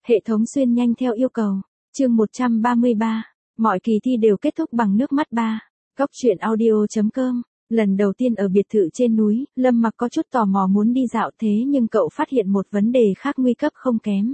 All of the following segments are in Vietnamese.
Hệ thống xuyên nhanh theo yêu cầu. Chương 133. Mọi kỳ thi đều kết thúc bằng nước mắt ba. Góc truyện audio.com. Lần đầu tiên ở biệt thự trên núi, Lâm Mặc có chút tò mò muốn đi dạo thế nhưng cậu phát hiện một vấn đề khác nguy cấp không kém.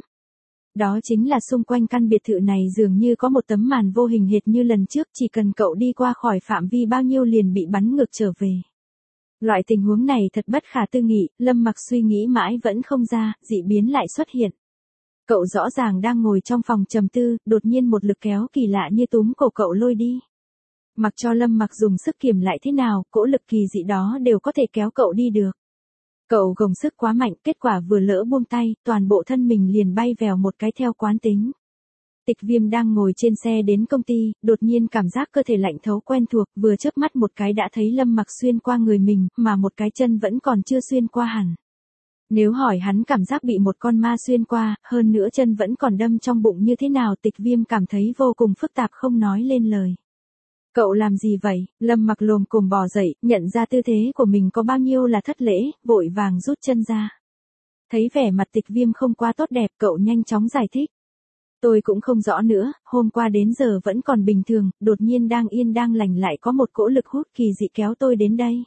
Đó chính là xung quanh căn biệt thự này dường như có một tấm màn vô hình hệt như lần trước, chỉ cần cậu đi qua khỏi phạm vi bao nhiêu liền bị bắn ngược trở về. Loại tình huống này thật bất khả tư nghị, Lâm Mặc suy nghĩ mãi vẫn không ra, dị biến lại xuất hiện. Cậu rõ ràng đang ngồi trong phòng trầm tư, đột nhiên một lực kéo kỳ lạ như túm cổ cậu lôi đi. Mặc cho Lâm Mặc dùng sức kiềm lại thế nào, cỗ lực kỳ dị đó đều có thể kéo cậu đi được. Cậu gồng sức quá mạnh, kết quả vừa lỡ buông tay, toàn bộ thân mình liền bay vèo một cái theo quán tính. Tịch Viêm đang ngồi trên xe đến công ty, đột nhiên cảm giác cơ thể lạnh thấu quen thuộc, vừa chớp mắt một cái đã thấy Lâm Mặc xuyên qua người mình, mà một cái chân vẫn còn chưa xuyên qua hẳn. Nếu hỏi hắn cảm giác bị một con ma xuyên qua, hơn nữa chân vẫn còn đâm trong bụng như thế nào, Tịch Viêm cảm thấy vô cùng phức tạp không nói lên lời. Cậu làm gì vậy? Lâm Mặc lồm cồm bò dậy, nhận ra tư thế của mình có bao nhiêu là thất lễ, vội vàng rút chân ra. Thấy vẻ mặt Tịch Viêm không quá tốt đẹp, cậu nhanh chóng giải thích. Tôi cũng không rõ nữa, hôm qua đến giờ vẫn còn bình thường, đột nhiên đang yên đang lành lại có một cỗ lực hút kỳ dị kéo tôi đến đây.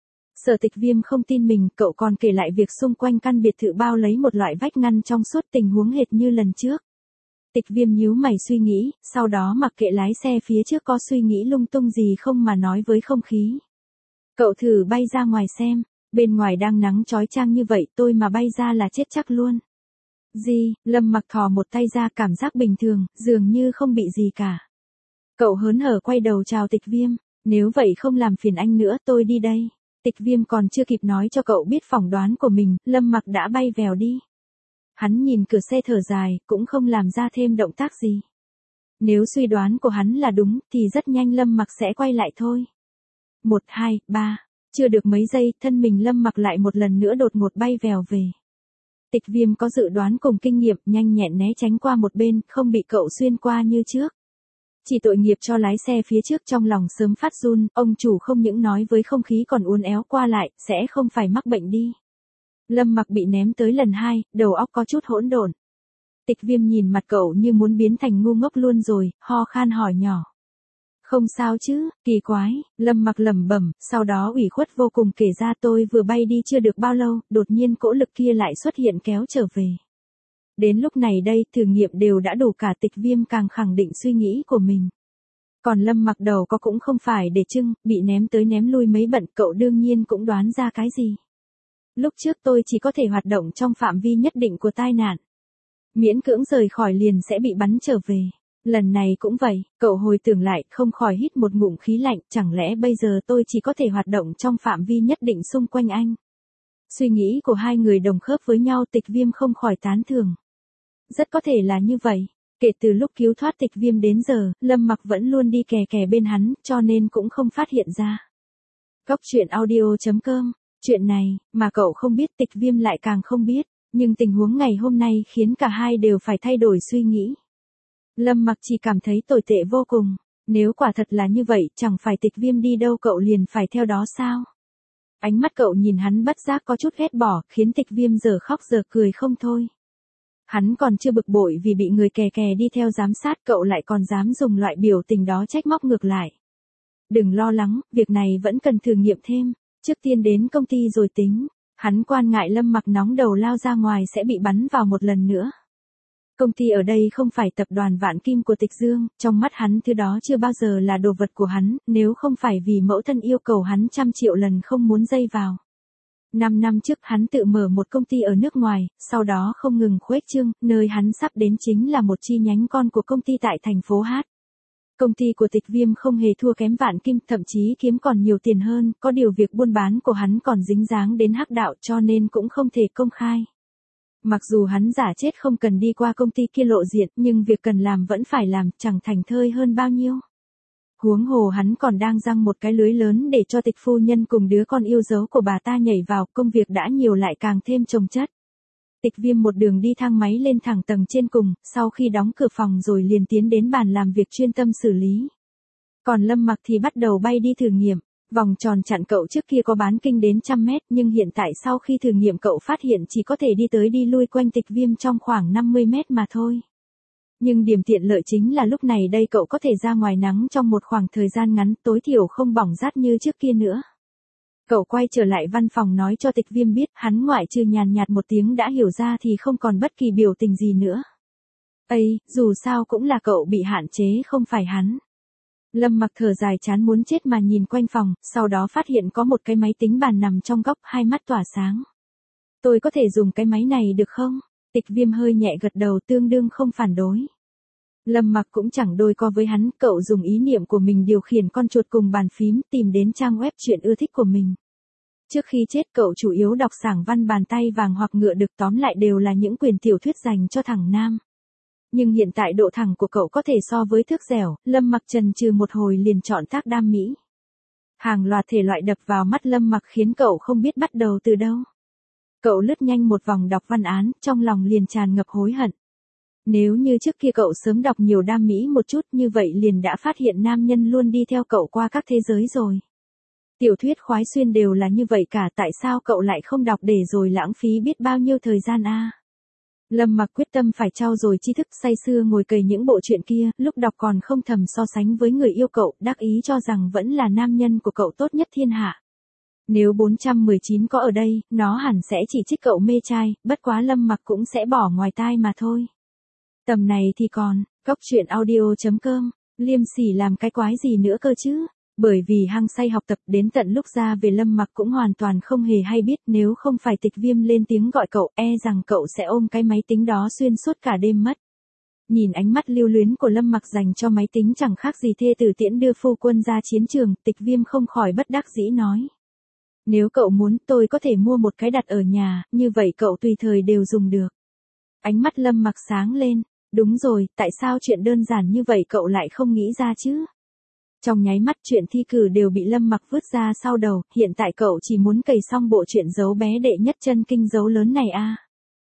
Sở Tịch Viêm không tin mình, cậu còn kể lại việc xung quanh căn biệt thự bao lấy một loại vách ngăn trong suốt, tình huống hệt như lần trước. Tịch Viêm nhíu mày suy nghĩ, sau đó mặc kệ lái xe phía trước có suy nghĩ lung tung gì không mà nói với không khí. Cậu thử bay ra ngoài xem, bên ngoài đang nắng chói chang như vậy, tôi mà bay ra là chết chắc luôn. Gì? Lâm Mặc thò một tay ra, cảm giác bình thường, dường như không bị gì cả. Cậu hớn hở quay đầu chào Tịch Viêm, nếu vậy không làm phiền anh nữa, tôi đi đây. Tịch Viêm còn chưa kịp nói cho cậu biết phỏng đoán của mình, Lâm Mặc đã bay vèo đi. Hắn nhìn cửa xe thở dài, cũng không làm ra thêm động tác gì. Nếu suy đoán của hắn là đúng, thì rất nhanh Lâm Mặc sẽ quay lại thôi. 1, 2, 3, chưa được mấy giây, thân mình Lâm Mặc lại một lần nữa đột ngột bay vèo về. Tịch Viêm có dự đoán cùng kinh nghiệm, nhanh nhẹn né tránh qua một bên, không bị cậu xuyên qua như trước. Chỉ tội nghiệp cho lái xe phía trước, trong lòng sớm phát run, ông chủ không những nói với không khí còn uốn éo qua lại, sẽ không phải mắc bệnh đi. Lâm Mặc bị ném tới lần 2, đầu óc có chút hỗn độn. Tịch Viêm nhìn mặt cậu như muốn biến thành ngu ngốc luôn rồi, ho khan hỏi nhỏ. Không sao chứ? Kỳ quái, Lâm Mặc lẩm bẩm, sau đó ủy khuất vô cùng kể ra, tôi vừa bay đi chưa được bao lâu, đột nhiên cỗ lực kia lại xuất hiện kéo trở về. Đến lúc này đây, thử nghiệm đều đã đủ cả, Tịch Viêm càng khẳng định suy nghĩ của mình. Còn Lâm Mặc đầu có cũng không phải để trưng, bị ném tới ném lui mấy bận, cậu đương nhiên cũng đoán ra cái gì. Lúc trước tôi chỉ có thể hoạt động trong phạm vi nhất định của tai nạn. Miễn cưỡng rời khỏi liền sẽ bị bắn trở về. Lần này cũng vậy, cậu hồi tưởng lại, không khỏi hít một ngụm khí lạnh, chẳng lẽ bây giờ tôi chỉ có thể hoạt động trong phạm vi nhất định xung quanh anh. Suy nghĩ của hai người đồng khớp với nhau, Tịch Viêm không khỏi tán thưởng. Rất có thể là như vậy. Kể từ lúc cứu thoát Tịch Viêm đến giờ, Lâm Mặc vẫn luôn đi kè kè bên hắn, cho nên cũng không phát hiện ra. Góc truyện audio.com. Chuyện này, mà cậu không biết, Tịch Viêm lại càng không biết, nhưng tình huống ngày hôm nay khiến cả hai đều phải thay đổi suy nghĩ. Lâm Mặc chỉ cảm thấy tồi tệ vô cùng, nếu quả thật là như vậy, chẳng phải Tịch Viêm đi đâu cậu liền phải theo đó sao? Ánh mắt cậu nhìn hắn bất giác có chút ghét bỏ, khiến Tịch Viêm giờ khóc giờ cười không thôi. Hắn còn chưa bực bội vì bị người kè kè đi theo giám sát, cậu lại còn dám dùng loại biểu tình đó trách móc ngược lại. Đừng lo lắng, việc này vẫn cần thử nghiệm thêm. Trước tiên đến công ty rồi tính. Hắn quan ngại Lâm Mặc nóng đầu lao ra ngoài sẽ bị bắn vào một lần nữa. Công ty ở đây không phải tập đoàn Vạn Kim của Tịch Dương, trong mắt hắn thứ đó chưa bao giờ là đồ vật của hắn, nếu không phải vì mẫu thân yêu cầu hắn 100 triệu lần không muốn dây vào. 5 năm trước hắn tự mở một công ty ở nước ngoài, sau đó không ngừng khuếch trương, nơi hắn sắp đến chính là một chi nhánh con của công ty tại thành phố Hát. Công ty của Tịch Viêm không hề thua kém Vạn Kim, thậm chí kiếm còn nhiều tiền hơn, có điều việc buôn bán của hắn còn dính dáng đến hắc đạo cho nên cũng không thể công khai. Mặc dù hắn giả chết không cần đi qua công ty kia lộ diện, nhưng việc cần làm vẫn phải làm, chẳng thành thơi hơn bao nhiêu. Huống hồ hắn còn đang giăng một cái lưới lớn để cho Tịch phu nhân cùng đứa con yêu dấu của bà ta nhảy vào, công việc đã nhiều lại càng thêm chồng chất. Tịch Viêm một đường đi thang máy lên thẳng tầng trên cùng, sau khi đóng cửa phòng rồi liền tiến đến bàn làm việc chuyên tâm xử lý. Còn Lâm Mặc thì bắt đầu bay đi thử nghiệm. Vòng tròn chặn cậu trước kia có bán kinh đến 100 mét, nhưng hiện tại sau khi thử nghiệm cậu phát hiện chỉ có thể đi tới đi lui quanh Tịch Viêm trong khoảng 50 mét mà thôi. Nhưng điểm tiện lợi chính là lúc này đây cậu có thể ra ngoài nắng trong một khoảng thời gian ngắn, tối thiểu không bỏng rát như trước kia nữa. Cậu quay trở lại văn phòng nói cho Tịch Viêm biết, hắn ngoại trừ nhàn nhạt một tiếng đã hiểu ra thì không còn bất kỳ biểu tình gì nữa. Ây, dù sao cũng là cậu bị hạn chế không phải hắn. Lâm Mặc thở dài chán muốn chết mà nhìn quanh phòng, sau đó phát hiện có một cái máy tính bàn nằm trong góc, hai mắt tỏa sáng. Tôi có thể dùng cái máy này được không? Tịch Viêm hơi nhẹ gật đầu, tương đương không phản đối. Lâm Mặc cũng chẳng đôi co với hắn, cậu dùng ý niệm của mình điều khiển con chuột cùng bàn phím tìm đến trang web chuyện ưa thích của mình. Trước khi chết cậu chủ yếu đọc sảng văn bàn tay vàng hoặc ngựa được, tóm lại đều là những quyển tiểu thuyết dành cho thằng nam. Nhưng hiện tại độ thẳng của cậu có thể so với thước dẻo, Lâm Mặc chần chừ một hồi liền chọn tác đam mỹ. Hàng loạt thể loại đập vào mắt Lâm Mặc khiến cậu không biết bắt đầu từ đâu. Cậu lướt nhanh một vòng đọc văn án, trong lòng liền tràn ngập hối hận. Nếu như trước kia cậu sớm đọc nhiều đam mỹ một chút như vậy liền đã phát hiện nam nhân luôn đi theo cậu qua các thế giới rồi. Tiểu thuyết khoái xuyên đều là như vậy cả, tại sao cậu lại không đọc để rồi lãng phí biết bao nhiêu thời gian a? Lâm Mặc quyết tâm phải trau dồi tri thức, say sưa ngồi cày những bộ truyện kia, lúc đọc còn không thầm so sánh với người yêu cậu, đắc ý cho rằng vẫn là nam nhân của cậu tốt nhất thiên hạ. Nếu 419 có ở đây, nó hẳn sẽ chỉ trích cậu mê trai, bất quá Lâm Mặc cũng sẽ bỏ ngoài tai mà thôi. Tầm này thì còn, Cóc Truyện Audio.com, liêm sỉ làm cái quái gì nữa cơ chứ? Bởi vì hăng say học tập đến tận lúc ra về Lâm Mặc cũng hoàn toàn không hề hay biết, nếu không phải Tịch Viêm lên tiếng gọi cậu, rằng cậu sẽ ôm cái máy tính đó xuyên suốt cả đêm mất. Nhìn ánh mắt lưu luyến của Lâm Mặc dành cho máy tính chẳng khác gì thê tử tiễn đưa phu quân ra chiến trường, Tịch Viêm không khỏi bất đắc dĩ nói. Nếu cậu muốn tôi có thể mua một cái đặt ở nhà, như vậy cậu tùy thời đều dùng được. Ánh mắt Lâm Mặc sáng lên, đúng rồi, tại sao chuyện đơn giản như vậy cậu lại không nghĩ ra chứ? Trong nháy mắt chuyện thi cử đều bị Lâm Mặc vứt ra sau đầu, hiện tại cậu chỉ muốn cày xong bộ truyện Dấu bé đệ nhất chân kinh dấu lớn này a.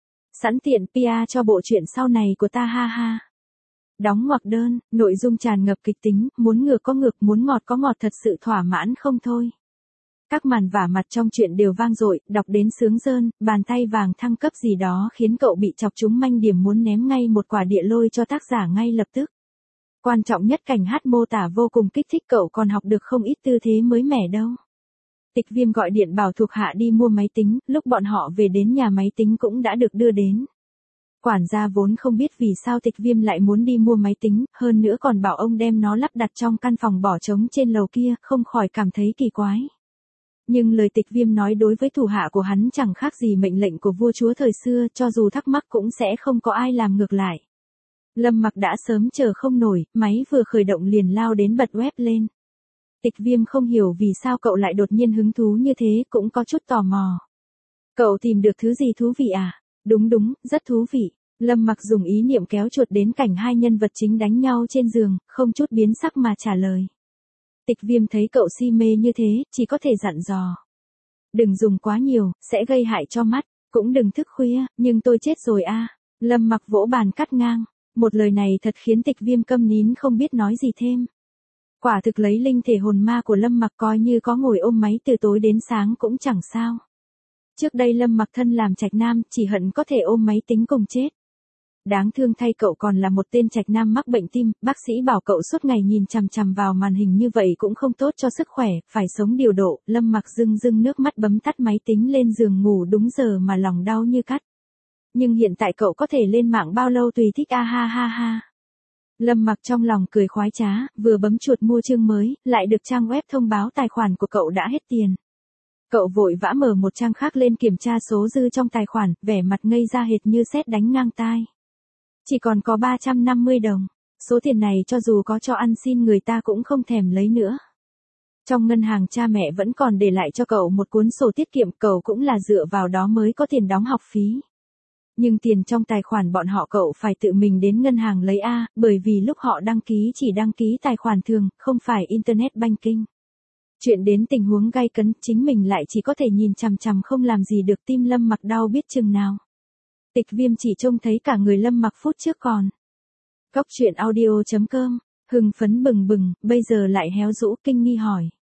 Sẵn tiện PR cho bộ truyện sau này của ta ha ha. Đóng ngoặc đơn, nội dung tràn ngập kịch tính, muốn ngược có ngược, muốn ngọt có ngọt, thật sự thỏa mãn không thôi. Các màn vả mặt trong truyện đều vang dội, đọc đến sướng rơn, bàn tay vàng thăng cấp gì đó khiến cậu bị chọc trúng manh điểm muốn ném ngay một quả địa lôi cho tác giả ngay lập tức. Quan trọng nhất cảnh hát mô tả vô cùng kích thích, cậu còn học được không ít tư thế mới mẻ đâu. Tịch Viêm gọi điện bảo thuộc hạ đi mua máy tính, lúc bọn họ về đến nhà máy tính cũng đã được đưa đến. Quản gia vốn không biết vì sao Tịch Viêm lại muốn đi mua máy tính, hơn nữa còn bảo ông đem nó lắp đặt trong căn phòng bỏ trống trên lầu kia, không khỏi cảm thấy kỳ quái. Nhưng lời Tịch Viêm nói đối với thủ hạ của hắn chẳng khác gì mệnh lệnh của vua chúa thời xưa, cho dù thắc mắc cũng sẽ không có ai làm ngược lại. Lâm Mặc đã sớm chờ không nổi, máy vừa khởi động liền lao đến bật web lên. Tịch Viêm không hiểu vì sao cậu lại đột nhiên hứng thú như thế, cũng có chút tò mò. Cậu tìm được thứ gì thú vị à? Đúng, rất thú vị. Lâm Mặc dùng ý niệm kéo chuột đến cảnh hai nhân vật chính đánh nhau trên giường, không chút biến sắc mà trả lời. Tịch Viêm thấy cậu si mê như thế, chỉ có thể dặn dò. Đừng dùng quá nhiều, sẽ gây hại cho mắt, cũng đừng thức khuya, nhưng tôi chết rồi a. Lâm Mặc vỗ bàn cắt ngang. Một lời này thật khiến Tịch Viêm câm nín không biết nói gì thêm. Quả thực lấy linh thể hồn ma của Lâm Mặc coi như có ngồi ôm máy từ tối đến sáng cũng chẳng sao. Trước đây Lâm Mặc thân làm trạch nam, chỉ hận có thể ôm máy tính cùng chết. Đáng thương thay cậu còn là một tên trạch nam mắc bệnh tim, bác sĩ bảo cậu suốt ngày nhìn chằm chằm vào màn hình như vậy cũng không tốt cho sức khỏe, phải sống điều độ. Lâm Mặc rưng nước mắt bấm tắt máy tính lên giường ngủ đúng giờ mà lòng đau như cắt. Nhưng hiện tại cậu có thể lên mạng bao lâu tùy thích a ha ha ha. Lâm Mặc trong lòng cười khoái trá, vừa bấm chuột mua chương mới, lại được trang web thông báo tài khoản của cậu đã hết tiền. Cậu vội vã mở một trang khác lên kiểm tra số dư trong tài khoản, vẻ mặt ngây ra hệt như sét đánh ngang tai. Chỉ còn có 350 đồng, số tiền này cho dù có cho ăn xin người ta cũng không thèm lấy nữa. Trong ngân hàng cha mẹ vẫn còn để lại cho cậu một cuốn sổ tiết kiệm, cậu cũng là dựa vào đó mới có tiền đóng học phí. Nhưng tiền trong tài khoản bọn họ cậu phải tự mình đến ngân hàng lấy bởi vì lúc họ đăng ký chỉ đăng ký tài khoản thường, không phải Internet Banking. Chuyện đến tình huống gay cấn, chính mình lại chỉ có thể nhìn chằm chằm không làm gì được, tim Lâm Mặc đau biết chừng nào. Tịch Viêm chỉ trông thấy cả người Lâm Mặc phút trước còn. Cóc Truyện Audio.com, hưng phấn bừng bừng, bây giờ lại héo rũ kinh nghi hỏi.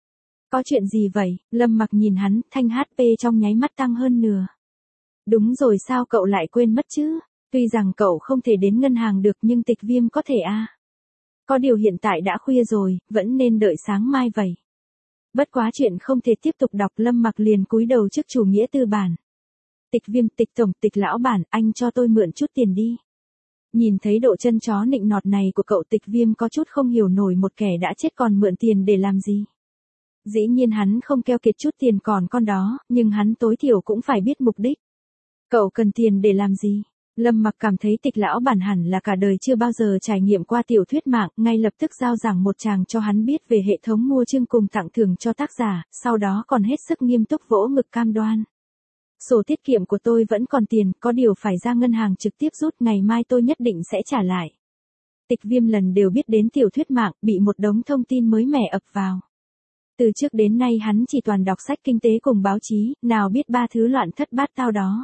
Có chuyện gì vậy? Lâm Mặc nhìn hắn, thanh HP trong nháy mắt tăng hơn nửa. Đúng rồi, sao cậu lại quên mất chứ? Tuy rằng cậu không thể đến ngân hàng được nhưng Tịch Viêm có thể à? Có điều hiện tại đã khuya rồi, vẫn nên đợi sáng mai vậy. Bất quá chuyện không thể tiếp tục đọc, Lâm Mặc liền cúi đầu trước chủ nghĩa tư bản. Tịch Viêm, Tịch tổng, Tịch lão bản, anh cho tôi mượn chút tiền đi. Nhìn thấy độ chân chó nịnh nọt này của cậu, Tịch Viêm có chút không hiểu nổi, một kẻ đã chết còn mượn tiền để làm gì. Dĩ nhiên hắn không keo kiệt chút tiền còn con đó, nhưng hắn tối thiểu cũng phải biết mục đích. Cậu cần tiền để làm gì? Lâm Mặc cảm thấy Tịch lão bản hẳn là cả đời chưa bao giờ trải nghiệm qua tiểu thuyết mạng, ngay lập tức giao giảng một tràng cho hắn biết về hệ thống mua chương cùng tặng thưởng cho tác giả, sau đó còn hết sức nghiêm túc vỗ ngực cam đoan. Sổ tiết kiệm của tôi vẫn còn tiền, có điều phải ra ngân hàng trực tiếp rút, ngày mai tôi nhất định sẽ trả lại. Tịch Viêm lần đều biết đến tiểu thuyết mạng, bị một đống thông tin mới mẻ ập vào. Từ trước đến nay hắn chỉ toàn đọc sách kinh tế cùng báo chí, nào biết ba thứ loạn thất bát tao đó.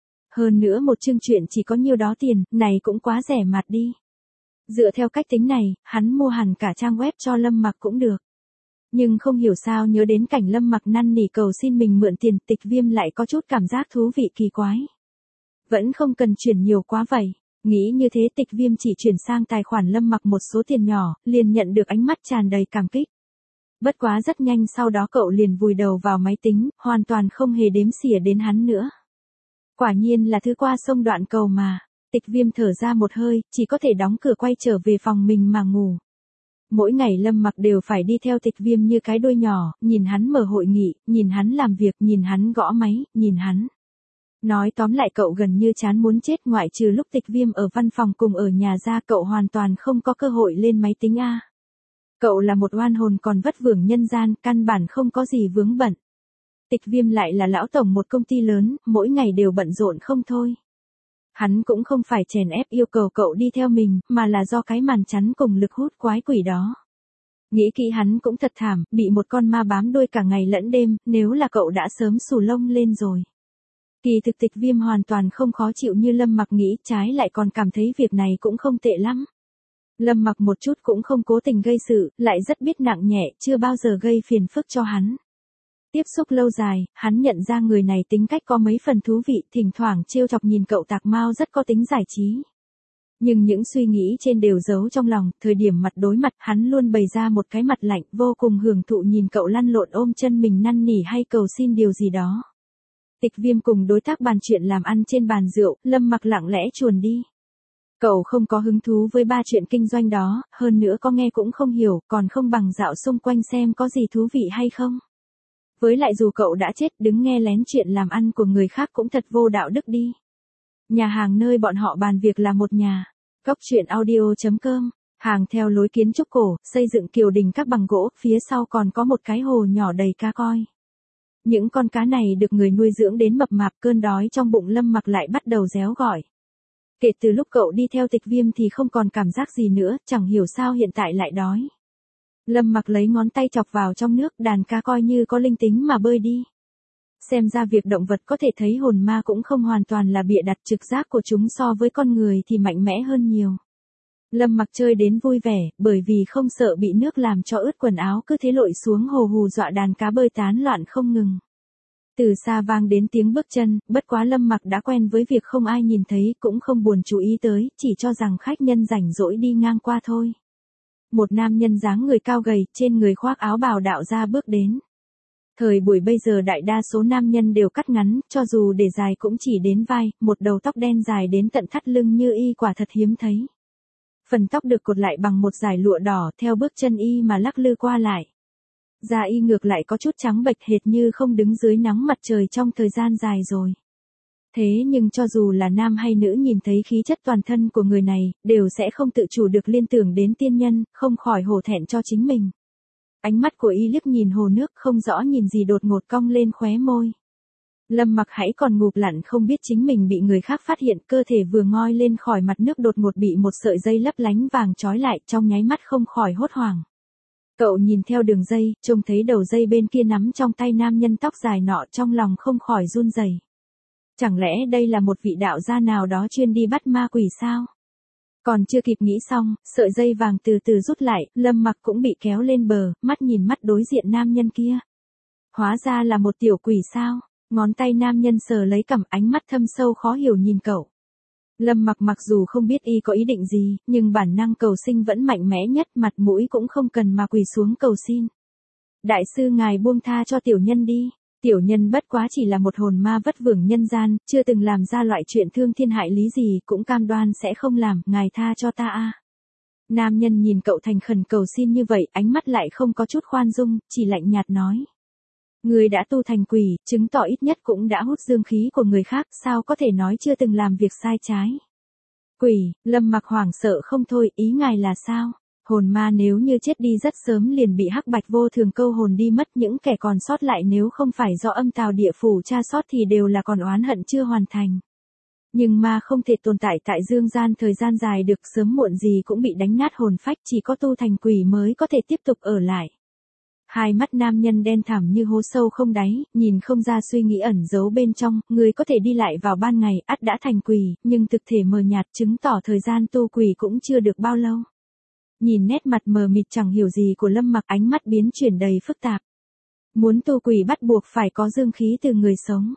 Hơn nữa một chương truyện chỉ có nhiêu đó tiền, này cũng quá rẻ mạt đi. Dựa theo cách tính này, hắn mua hẳn cả trang web cho Lâm Mặc cũng được. Nhưng không hiểu sao nhớ đến cảnh Lâm Mặc năn nỉ cầu xin mình mượn tiền, Tịch Viêm lại có chút cảm giác thú vị kỳ quái. Vẫn không cần chuyển nhiều quá vậy. Nghĩ như thế, Tịch Viêm chỉ chuyển sang tài khoản Lâm Mặc một số tiền nhỏ, liền nhận được ánh mắt tràn đầy cảm kích. Bất quá rất nhanh sau đó cậu liền vùi đầu vào máy tính, hoàn toàn không hề đếm xỉa đến hắn nữa. Quả nhiên là thứ qua sông đoạn cầu mà. Tịch Viêm thở ra một hơi, chỉ có thể đóng cửa quay trở về phòng mình mà ngủ. Mỗi ngày Lâm Mặc đều phải đi theo Tịch Viêm như cái đuôi nhỏ, nhìn hắn mở hội nghị, nhìn hắn làm việc, nhìn hắn gõ máy, nhìn hắn. Nói tóm lại cậu gần như chán muốn chết, ngoại trừ lúc Tịch Viêm ở văn phòng cùng ở nhà ra, cậu hoàn toàn không có cơ hội lên máy tính a. Cậu là một oan hồn còn vất vưởng nhân gian, căn bản không có gì vướng bận. Tịch Viêm lại là lão tổng một công ty lớn, mỗi ngày đều bận rộn không thôi. Hắn cũng không phải chèn ép yêu cầu cậu đi theo mình, mà là do cái màn chắn cùng lực hút quái quỷ đó. Nghĩ kỹ hắn cũng thật thảm, bị một con ma bám đuôi cả ngày lẫn đêm, nếu là cậu đã sớm xù lông lên rồi. Kỳ thực Tịch Viêm hoàn toàn không khó chịu như Lâm Mặc nghĩ, trái lại còn cảm thấy việc này cũng không tệ lắm. Lâm Mặc một chút cũng không cố tình gây sự, lại rất biết nặng nhẹ, chưa bao giờ gây phiền phức cho hắn. Tiếp xúc lâu dài, hắn nhận ra người này tính cách có mấy phần thú vị, thỉnh thoảng trêu chọc nhìn cậu tạc mao rất có tính giải trí. Nhưng những suy nghĩ trên đều giấu trong lòng, thời điểm mặt đối mặt hắn luôn bày ra một cái mặt lạnh, vô cùng hưởng thụ nhìn cậu lăn lộn ôm chân mình năn nỉ hay cầu xin điều gì đó. Tịch Viêm cùng đối tác bàn chuyện làm ăn trên bàn rượu, Lâm Mặc lặng lẽ chuồn đi. Cậu không có hứng thú với ba chuyện kinh doanh đó, hơn nữa có nghe cũng không hiểu, còn không bằng dạo xung quanh xem có gì thú vị hay không. Với lại dù cậu đã chết, đứng nghe lén chuyện làm ăn của người khác cũng thật vô đạo đức đi. Nhà hàng nơi bọn họ bàn việc là một nhà. Cóc truyện audio.com. Hàng theo lối kiến trúc cổ, xây dựng kiều đình các bằng gỗ, phía sau còn có một cái hồ nhỏ đầy cá coi. Những con cá này được người nuôi dưỡng đến mập mạp, cơn đói trong bụng Lâm Mặc lại bắt đầu réo gọi. Kể từ lúc cậu đi theo Tịch Viêm thì không còn cảm giác gì nữa, chẳng hiểu sao hiện tại lại đói. Lâm Mặc lấy ngón tay chọc vào trong nước, đàn cá coi như có linh tính mà bơi đi. Xem ra việc động vật có thể thấy hồn ma cũng không hoàn toàn là bịa đặt, trực giác của chúng so với con người thì mạnh mẽ hơn nhiều. Lâm Mặc chơi đến vui vẻ, bởi vì không sợ bị nước làm cho ướt quần áo, cứ thế lội xuống hồ hù dọa đàn cá bơi tán loạn không ngừng. Từ xa vang đến tiếng bước chân, bất quá Lâm Mặc đã quen với việc không ai nhìn thấy, cũng không buồn chú ý tới, chỉ cho rằng khách nhân rảnh rỗi đi ngang qua thôi. Một nam nhân dáng người cao gầy, trên người khoác áo bào đạo gia bước đến. Thời buổi bây giờ đại đa số nam nhân đều cắt ngắn, cho dù để dài cũng chỉ đến vai, một đầu tóc đen dài đến tận thắt lưng như y quả thật hiếm thấy. Phần tóc được cột lại bằng một dải lụa đỏ, theo bước chân y mà lắc lư qua lại. Da y ngược lại có chút trắng bệch, hệt như không đứng dưới nắng mặt trời trong thời gian dài rồi. Thế nhưng cho dù là nam hay nữ nhìn thấy khí chất toàn thân của người này, đều sẽ không tự chủ được liên tưởng đến tiên nhân, không khỏi hổ thẹn cho chính mình. Ánh mắt của y liếc nhìn hồ nước, không rõ nhìn gì đột ngột cong lên khóe môi. Lâm Mặc hãy còn ngụp lặn không biết chính mình bị người khác phát hiện, cơ thể vừa ngoi lên khỏi mặt nước đột ngột bị một sợi dây lấp lánh vàng trói lại, trong nháy mắt không khỏi hốt hoảng. Cậu nhìn theo đường dây, trông thấy đầu dây bên kia nắm trong tay nam nhân tóc dài nọ, trong lòng không khỏi run rẩy. Chẳng lẽ đây là một vị đạo gia nào đó chuyên đi bắt ma quỷ sao? Còn chưa kịp nghĩ xong, sợi dây vàng từ từ rút lại, Lâm Mặc cũng bị kéo lên bờ, mắt nhìn mắt đối diện nam nhân kia. Hóa ra là một tiểu quỷ sao? Ngón tay nam nhân sờ lấy cằm, ánh mắt thâm sâu khó hiểu nhìn cậu. Lâm Mặc mặc dù không biết y có ý định gì, nhưng bản năng cầu sinh vẫn mạnh mẽ nhất, mặt mũi cũng không cần mà quỳ xuống cầu xin. Đại sư ngài buông tha cho tiểu nhân đi. Tiểu nhân bất quá chỉ là một hồn ma vất vưởng nhân gian, chưa từng làm ra loại chuyện thương thiên hại lý gì, cũng cam đoan sẽ không làm, ngài tha cho ta a. Nam nhân nhìn cậu thành khẩn cầu xin như vậy, ánh mắt lại không có chút khoan dung, chỉ lạnh nhạt nói. Người đã tu thành quỷ, chứng tỏ ít nhất cũng đã hút dương khí của người khác, sao có thể nói chưa từng làm việc sai trái. Quỷ, Lâm Mặc hoảng sợ không thôi, ý ngài là sao? Hồn ma nếu như chết đi rất sớm liền bị hắc bạch vô thường câu hồn đi mất, những kẻ còn sót lại nếu không phải do âm tào địa phủ tra sót thì đều là còn oán hận chưa hoàn thành. Nhưng ma không thể tồn tại tại dương gian thời gian dài được, sớm muộn gì cũng bị đánh nát hồn phách, chỉ có tu thành quỷ mới có thể tiếp tục ở lại. Hai mắt nam nhân đen thẳm như hố sâu không đáy, nhìn không ra suy nghĩ ẩn giấu bên trong, người có thể đi lại vào ban ngày, ắt đã thành quỷ, nhưng thực thể mờ nhạt chứng tỏ thời gian tu quỷ cũng chưa được bao lâu. Nhìn nét mặt mờ mịt chẳng hiểu gì của Lâm Mặc, ánh mắt biến chuyển đầy phức tạp. Muốn tu quỷ bắt buộc phải có dương khí từ người sống.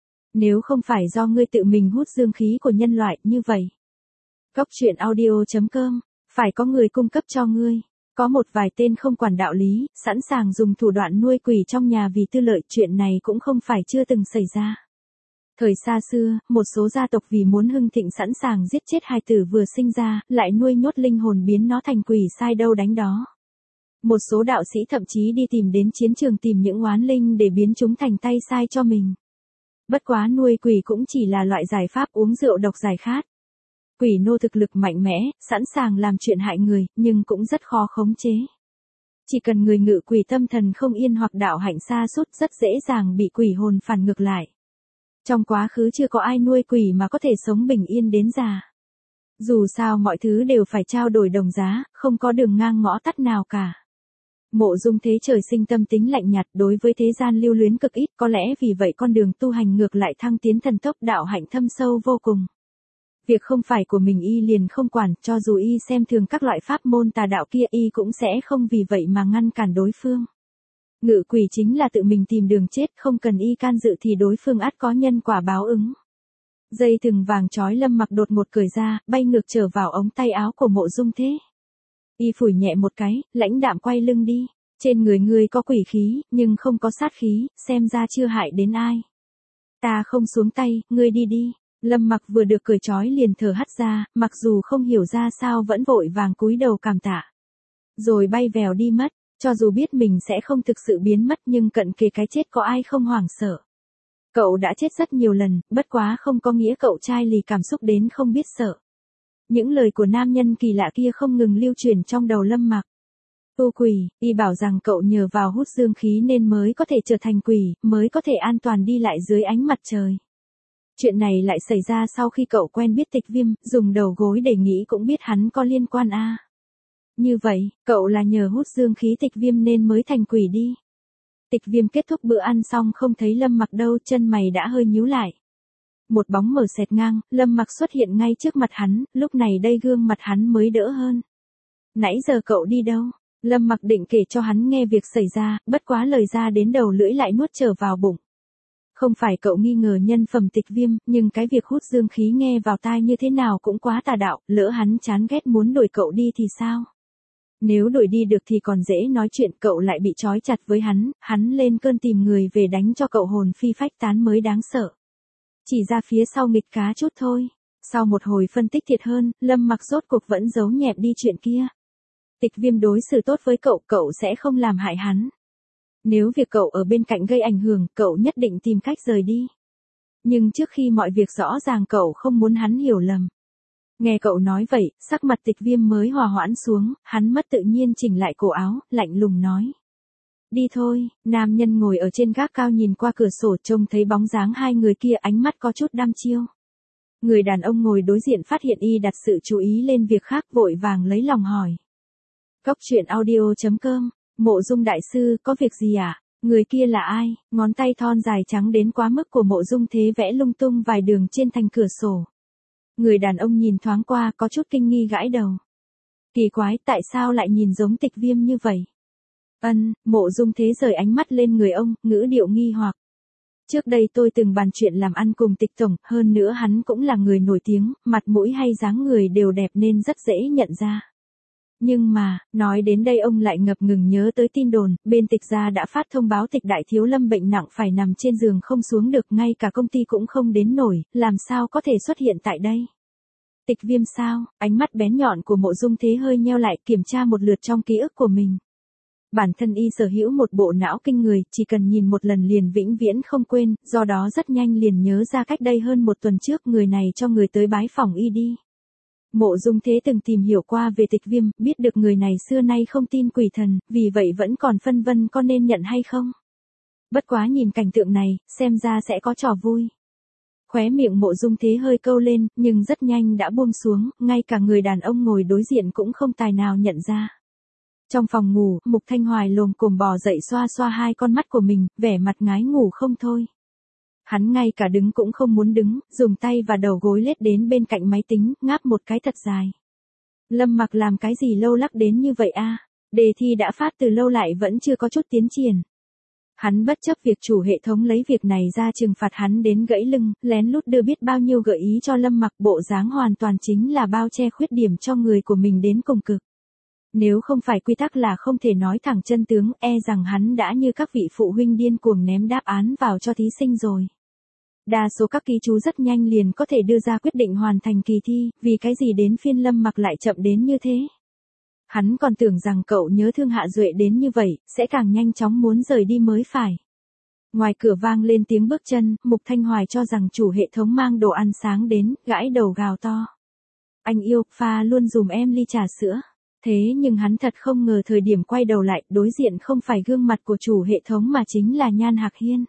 Nếu không phải do ngươi tự mình hút dương khí của nhân loại như vậy. Góc truyện audio.com, phải có người cung cấp cho ngươi. Có một vài tên không quản đạo lý, sẵn sàng dùng thủ đoạn nuôi quỷ trong nhà vì tư lợi, chuyện này cũng không phải chưa từng xảy ra. Thời xa xưa, một số gia tộc vì muốn hưng thịnh sẵn sàng giết chết hài tử vừa sinh ra, lại nuôi nhốt linh hồn biến nó thành quỷ, sai đâu đánh đó. Một số đạo sĩ thậm chí đi tìm đến chiến trường tìm những oán linh để biến chúng thành tay sai cho mình. Bất quá nuôi quỷ cũng chỉ là loại giải pháp uống rượu độc giải khát. Quỷ nô thực lực mạnh mẽ, sẵn sàng làm chuyện hại người, nhưng cũng rất khó khống chế. Chỉ cần người ngự quỷ tâm thần không yên hoặc đạo hạnh sa sút rất dễ dàng bị quỷ hồn phản ngược lại. Trong quá khứ chưa có ai nuôi quỷ mà có thể sống bình yên đến già. Dù sao mọi thứ đều phải trao đổi đồng giá, không có đường ngang ngõ tắt nào cả. Mộ Dung Thế trời sinh tâm tính lạnh nhạt, đối với thế gian lưu luyến cực ít, có lẽ vì vậy con đường tu hành ngược lại thăng tiến thần tốc, đạo hạnh thâm sâu vô cùng. Việc không phải của mình y liền không quản, cho dù y xem thường các loại pháp môn tà đạo kia, y cũng sẽ không vì vậy mà ngăn cản đối phương. Ngự quỷ chính là tự mình tìm đường chết, không cần y can dự thì đối phương ắt có nhân quả báo ứng. Dây thừng vàng trói Lâm Mặc đột một cởi ra, bay ngược trở vào ống tay áo của Mộ Dung Thế. Y phủi nhẹ một cái, lãnh đạm quay lưng đi. Trên người ngươi có quỷ khí, nhưng không có sát khí, xem ra chưa hại đến ai. Ta không xuống tay, ngươi đi đi. Lâm Mặc vừa được cởi trói liền thở hắt ra, mặc dù không hiểu ra sao vẫn vội vàng cúi đầu cảm tạ. Rồi bay vèo đi mất, cho dù biết mình sẽ không thực sự biến mất nhưng cận kề cái chết có ai không hoảng sợ. Cậu đã chết rất nhiều lần, bất quá không có nghĩa cậu chai lì cảm xúc đến không biết sợ. Những lời của nam nhân kỳ lạ kia không ngừng lưu truyền trong đầu Lâm Mặc. Tu quỷ, y bảo rằng cậu nhờ vào hút dương khí nên mới có thể trở thành quỷ, mới có thể an toàn đi lại dưới ánh mặt trời. Chuyện này lại xảy ra sau khi cậu quen biết Tịch Viêm, dùng đầu gối để nghĩ cũng biết hắn có liên quan a. Như vậy, cậu là nhờ hút dương khí Tịch Viêm nên mới thành quỷ đi. Tịch Viêm kết thúc bữa ăn xong không thấy Lâm Mặc đâu, chân mày đã hơi nhíu lại. Một bóng mờ xẹt ngang, Lâm Mặc xuất hiện ngay trước mặt hắn, lúc này đây gương mặt hắn mới đỡ hơn. Nãy giờ cậu đi đâu? Lâm Mặc định kể cho hắn nghe việc xảy ra, bất quá lời ra đến đầu lưỡi lại nuốt trở vào bụng. Không phải cậu nghi ngờ nhân phẩm Tịch Viêm, nhưng cái việc hút dương khí nghe vào tai như thế nào cũng quá tà đạo, lỡ hắn chán ghét muốn đuổi cậu đi thì sao? Nếu đuổi đi được thì còn dễ nói chuyện, cậu lại bị trói chặt với hắn lên cơn tìm người về đánh cho cậu hồn phi phách tán mới đáng sợ. Chỉ ra phía sau nghịch cá chút thôi. Sau một hồi phân tích thiệt hơn, Lâm Mặc rốt cuộc vẫn giấu nhẹm đi chuyện kia. Tịch Viêm đối xử tốt với cậu, cậu sẽ không làm hại hắn. Nếu việc cậu ở bên cạnh gây ảnh hưởng, cậu nhất định tìm cách rời đi. Nhưng trước khi mọi việc rõ ràng cậu không muốn hắn hiểu lầm. Nghe cậu nói vậy, sắc mặt Tịch Viêm mới hòa hoãn xuống, hắn mất tự nhiên chỉnh lại cổ áo, lạnh lùng nói. Đi thôi, nam nhân ngồi ở trên gác cao nhìn qua cửa sổ trông thấy bóng dáng hai người kia, ánh mắt có chút đăm chiêu. Người đàn ông ngồi đối diện phát hiện y đặt sự chú ý lên việc khác, vội vàng lấy lòng hỏi. Góc truyện audio.com, Mộ Dung đại sư, có việc gì ạ? Người kia là ai? Ngón tay thon dài trắng đến quá mức của Mộ Dung Thế vẽ lung tung vài đường trên thành cửa sổ. Người đàn ông nhìn thoáng qua có chút kinh nghi gãi đầu. Kỳ quái, tại sao lại nhìn giống Tịch Viêm như vậy? Mộ Dung Thế rời ánh mắt lên người ông, ngữ điệu nghi hoặc. Trước đây tôi từng bàn chuyện làm ăn cùng Tịch tổng, hơn nữa hắn cũng là người nổi tiếng, mặt mũi hay dáng người đều đẹp nên rất dễ nhận ra. Nhưng mà, nói đến đây ông lại ngập ngừng nhớ tới tin đồn, bên Tịch gia đã phát thông báo Tịch đại thiếu lâm bệnh nặng phải nằm trên giường không xuống được, ngay cả công ty cũng không đến nổi, làm sao có thể xuất hiện tại đây. Tịch Viêm sao? Ánh mắt bén nhọn của Mộ Dung Thế hơi nheo lại, kiểm tra một lượt trong ký ức của mình. Bản thân y sở hữu một bộ não kinh người, chỉ cần nhìn một lần liền vĩnh viễn không quên, do đó rất nhanh liền nhớ ra cách đây hơn một tuần trước người này cho người tới bái phỏng y đi. Mộ Dung Thế từng tìm hiểu qua về Tịch Viêm, biết được người này xưa nay không tin quỷ thần, vì vậy vẫn còn phân vân có nên nhận hay không. Bất quá nhìn cảnh tượng này, xem ra sẽ có trò vui. Khóe miệng Mộ Dung Thế hơi câu lên, nhưng rất nhanh đã buông xuống, ngay cả người đàn ông ngồi đối diện cũng không tài nào nhận ra. Trong phòng ngủ, Mục Thanh Hoài lồm cồm bò dậy xoa xoa hai con mắt của mình, vẻ mặt ngái ngủ không thôi. Hắn ngay cả đứng cũng không muốn đứng, dùng tay và đầu gối lết đến bên cạnh máy tính, ngáp một cái thật dài. Lâm Mặc làm cái gì lâu lắc đến như vậy a? Đề thi đã phát từ lâu lại vẫn chưa có chút tiến triển. Hắn bất chấp việc chủ hệ thống lấy việc này ra trừng phạt hắn đến gãy lưng, lén lút đưa biết bao nhiêu gợi ý cho Lâm Mặc, bộ dáng hoàn toàn chính là bao che khuyết điểm cho người của mình đến cùng cực. Nếu không phải quy tắc là không thể nói thẳng chân tướng, e rằng hắn đã như các vị phụ huynh điên cuồng ném đáp án vào cho thí sinh rồi. Đa số các ký chú rất nhanh liền có thể đưa ra quyết định hoàn thành kỳ thi, vì cái gì đến phiên Lâm Mặc lại chậm đến như thế. Hắn còn tưởng rằng cậu nhớ thương Hạ Duệ đến như vậy, sẽ càng nhanh chóng muốn rời đi mới phải. Ngoài cửa vang lên tiếng bước chân, Mục Thanh Hoài cho rằng chủ hệ thống mang đồ ăn sáng đến, gãi đầu gào to. Anh yêu, pha luôn dùm em ly trà sữa. Thế nhưng hắn thật không ngờ thời điểm quay đầu lại, đối diện không phải gương mặt của chủ hệ thống mà chính là Nhan Hạc Hiên.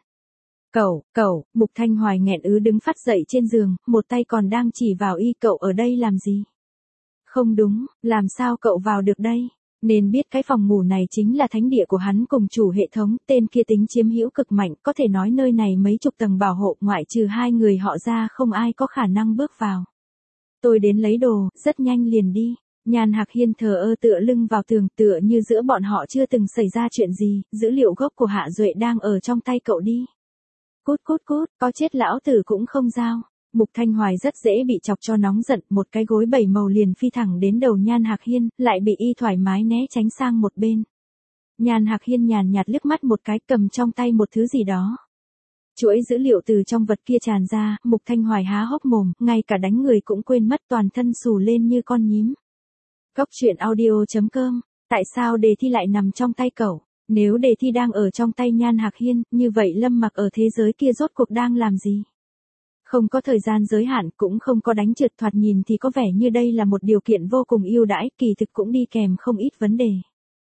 Cậu, Mục Thanh Hoài nghẹn đứng phát dậy trên giường, một tay còn đang chỉ vào y, cậu ở đây làm gì? Không đúng, làm sao cậu vào được đây? Nên biết cái phòng ngủ này chính là thánh địa của hắn cùng chủ hệ thống, tên kia tính chiếm hữu cực mạnh, có thể nói nơi này mấy chục tầng bảo hộ, ngoại trừ hai người họ ra không ai có khả năng bước vào. Tôi đến lấy đồ, rất nhanh liền đi. Nhan Hạc Hiên thờ ơ tựa lưng vào tường, tựa như giữa bọn họ chưa từng xảy ra chuyện gì, dữ liệu gốc của Hạ Duệ đang ở trong tay cậu đi. Cút, có chết lão tử cũng không giao. Mục Thanh Hoài rất dễ bị chọc cho nóng giận, một cái gối bảy màu liền phi thẳng đến đầu Nhan Hạc Hiên, lại bị y thoải mái né tránh sang một bên. Nhan Hạc Hiên nhàn nhạt liếc mắt một cái, cầm trong tay một thứ gì đó. Chuỗi dữ liệu từ trong vật kia tràn ra, Mục Thanh Hoài há hốc mồm, ngay cả đánh người cũng quên mất, toàn thân xù lên như con nhím. Góc truyện audio.com, tại sao đề thi lại nằm trong tay cậu? Nếu đề thi đang ở trong tay Nhan Hạc Hiên, như vậy Lâm Mặc ở thế giới kia rốt cuộc đang làm gì? Không có thời gian giới hạn, cũng không có đánh trượt, thoạt nhìn thì có vẻ như đây là một điều kiện vô cùng ưu đãi, kỳ thực cũng đi kèm không ít vấn đề.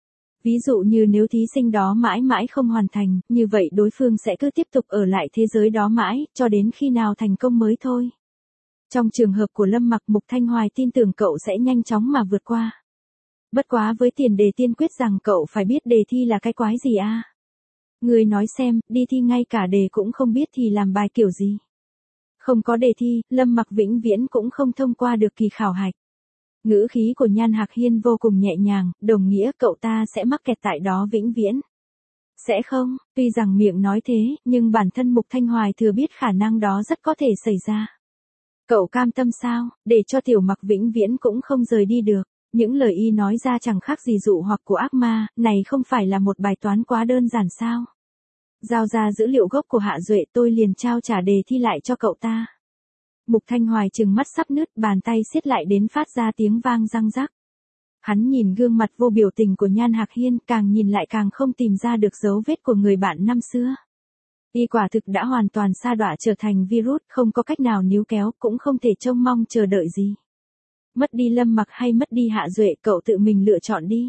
Ví dụ như nếu thí sinh đó mãi mãi không hoàn thành, như vậy đối phương sẽ cứ tiếp tục ở lại thế giới đó mãi, cho đến khi nào thành công mới thôi. Trong trường hợp của Lâm Mặc, Mục Thanh Hoài tin tưởng cậu sẽ nhanh chóng mà vượt qua. Bất quá với tiền đề tiên quyết rằng cậu phải biết đề thi là cái quái gì a? Người nói xem, đi thi ngay cả đề cũng không biết thì làm bài kiểu gì? Không có đề thi, Lâm Mặc vĩnh viễn cũng không thông qua được kỳ khảo hạch. Ngữ khí của Nhan Hạc Hiên vô cùng nhẹ nhàng, đồng nghĩa cậu ta sẽ mắc kẹt tại đó vĩnh viễn. Sẽ không, tuy rằng miệng nói thế, nhưng bản thân Mục Thanh Hoài thừa biết khả năng đó rất có thể xảy ra. Cậu cam tâm sao, để cho Tiểu Mặc vĩnh viễn cũng không rời đi được. Những lời y nói ra chẳng khác gì dụ hoặc của ác ma, này không phải là một bài toán quá đơn giản sao? Giao ra dữ liệu gốc của Hạ Duệ, tôi liền trao trả đề thi lại cho cậu ta. Mục Thanh Hoài trừng mắt sắp nứt, bàn tay siết lại đến phát ra tiếng vang răng rắc. Hắn nhìn gương mặt vô biểu tình của Nhan Hạc Hiên, càng nhìn lại càng không tìm ra được dấu vết của người bạn năm xưa. Y quả thực đã hoàn toàn sa đọa trở thành virus, không có cách nào níu kéo, cũng không thể trông mong chờ đợi gì. Mất đi Lâm Mặc hay mất đi Hạ Duệ, cậu tự mình lựa chọn đi.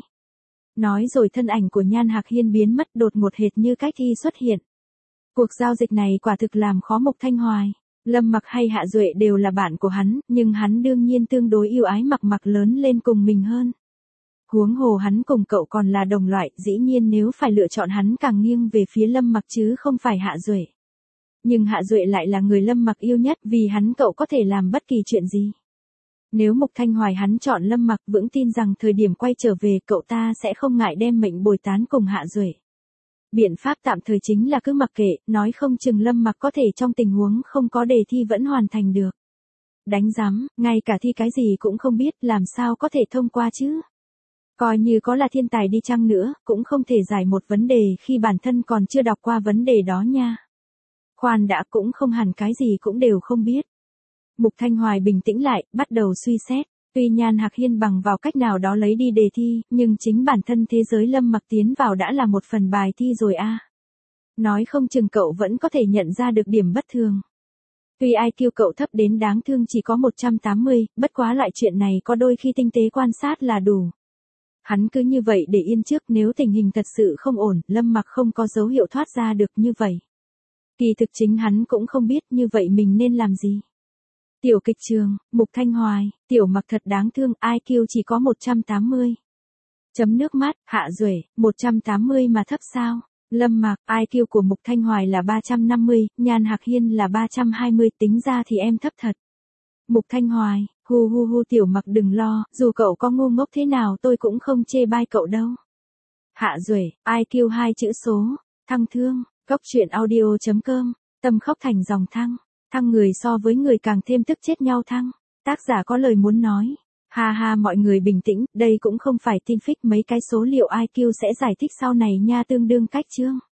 Nói rồi thân ảnh của Nhan Hạc Hiên biến mất đột ngột hệt như cách y xuất hiện. Cuộc giao dịch này quả thực làm khó Mục Thanh Hoài. Lâm Mặc hay Hạ Duệ đều là bạn của hắn, nhưng hắn đương nhiên tương đối yêu ái Mặc lớn lên cùng mình hơn. Huống hồ hắn cùng cậu còn là đồng loại, dĩ nhiên nếu phải lựa chọn hắn càng nghiêng về phía Lâm Mặc chứ không phải Hạ Duệ. Nhưng Hạ Duệ lại là người Lâm Mặc yêu nhất, vì hắn cậu có thể làm bất kỳ chuyện gì. Nếu Mục Thanh Hoài hắn chọn Lâm Mặc, vững tin rằng thời điểm quay trở về cậu ta sẽ không ngại đem mệnh bồi tán cùng Hạ Duệ. Biện pháp tạm thời chính là cứ mặc kệ, nói không chừng Lâm Mặc có thể trong tình huống không có đề thi vẫn hoàn thành được. Đánh giám, ngay cả thi cái gì cũng không biết, làm sao có thể thông qua chứ? Coi như có là thiên tài đi chăng nữa, cũng không thể giải một vấn đề khi bản thân còn chưa đọc qua vấn đề đó nha. Khoan đã, cũng không hẳn cái gì cũng đều không biết. Mục Thanh Hoài bình tĩnh lại, bắt đầu suy xét. Tuy Nhan Hạc Hiên bằng vào cách nào đó lấy đi đề thi, nhưng chính bản thân thế giới Lâm Mặc tiến vào đã là một phần bài thi rồi a. Nói không chừng cậu vẫn có thể nhận ra được điểm bất thường. Tuy IQ cậu thấp đến đáng thương chỉ có 180, bất quá loại chuyện này có đôi khi tinh tế quan sát là đủ. Hắn cứ như vậy để yên trước, nếu tình hình thật sự không ổn, Lâm Mặc không có dấu hiệu thoát ra được như vậy. Kỳ thực chính hắn cũng không biết như vậy mình nên làm gì. Tiểu kịch trường, Mục Thanh Hoài, Tiểu Mặc thật đáng thương, IQ chỉ có 180. Chấm nước mắt, Hạ Duệ, 180 mà thấp sao? Lâm Mặc, IQ của Mục Thanh Hoài là 350, Nhan Hạc Hiên là 320, tính ra thì em thấp thật. Mục Thanh Hoài, hu hu hu, Tiểu Mặc đừng lo, dù cậu có ngu ngốc thế nào tôi cũng không chê bai cậu đâu. Hạ Duệ, IQ 2 chữ số, thăng thương, Cốc Truyện Audio.com, tâm khóc thành dòng thăng, thăng người so với người càng thêm tức chết nhau thăng. Tác giả có lời muốn nói. Ha ha, mọi người bình tĩnh, đây cũng không phải tin fic, mấy cái số liệu IQ sẽ giải thích sau này nha, tương đương cách chương.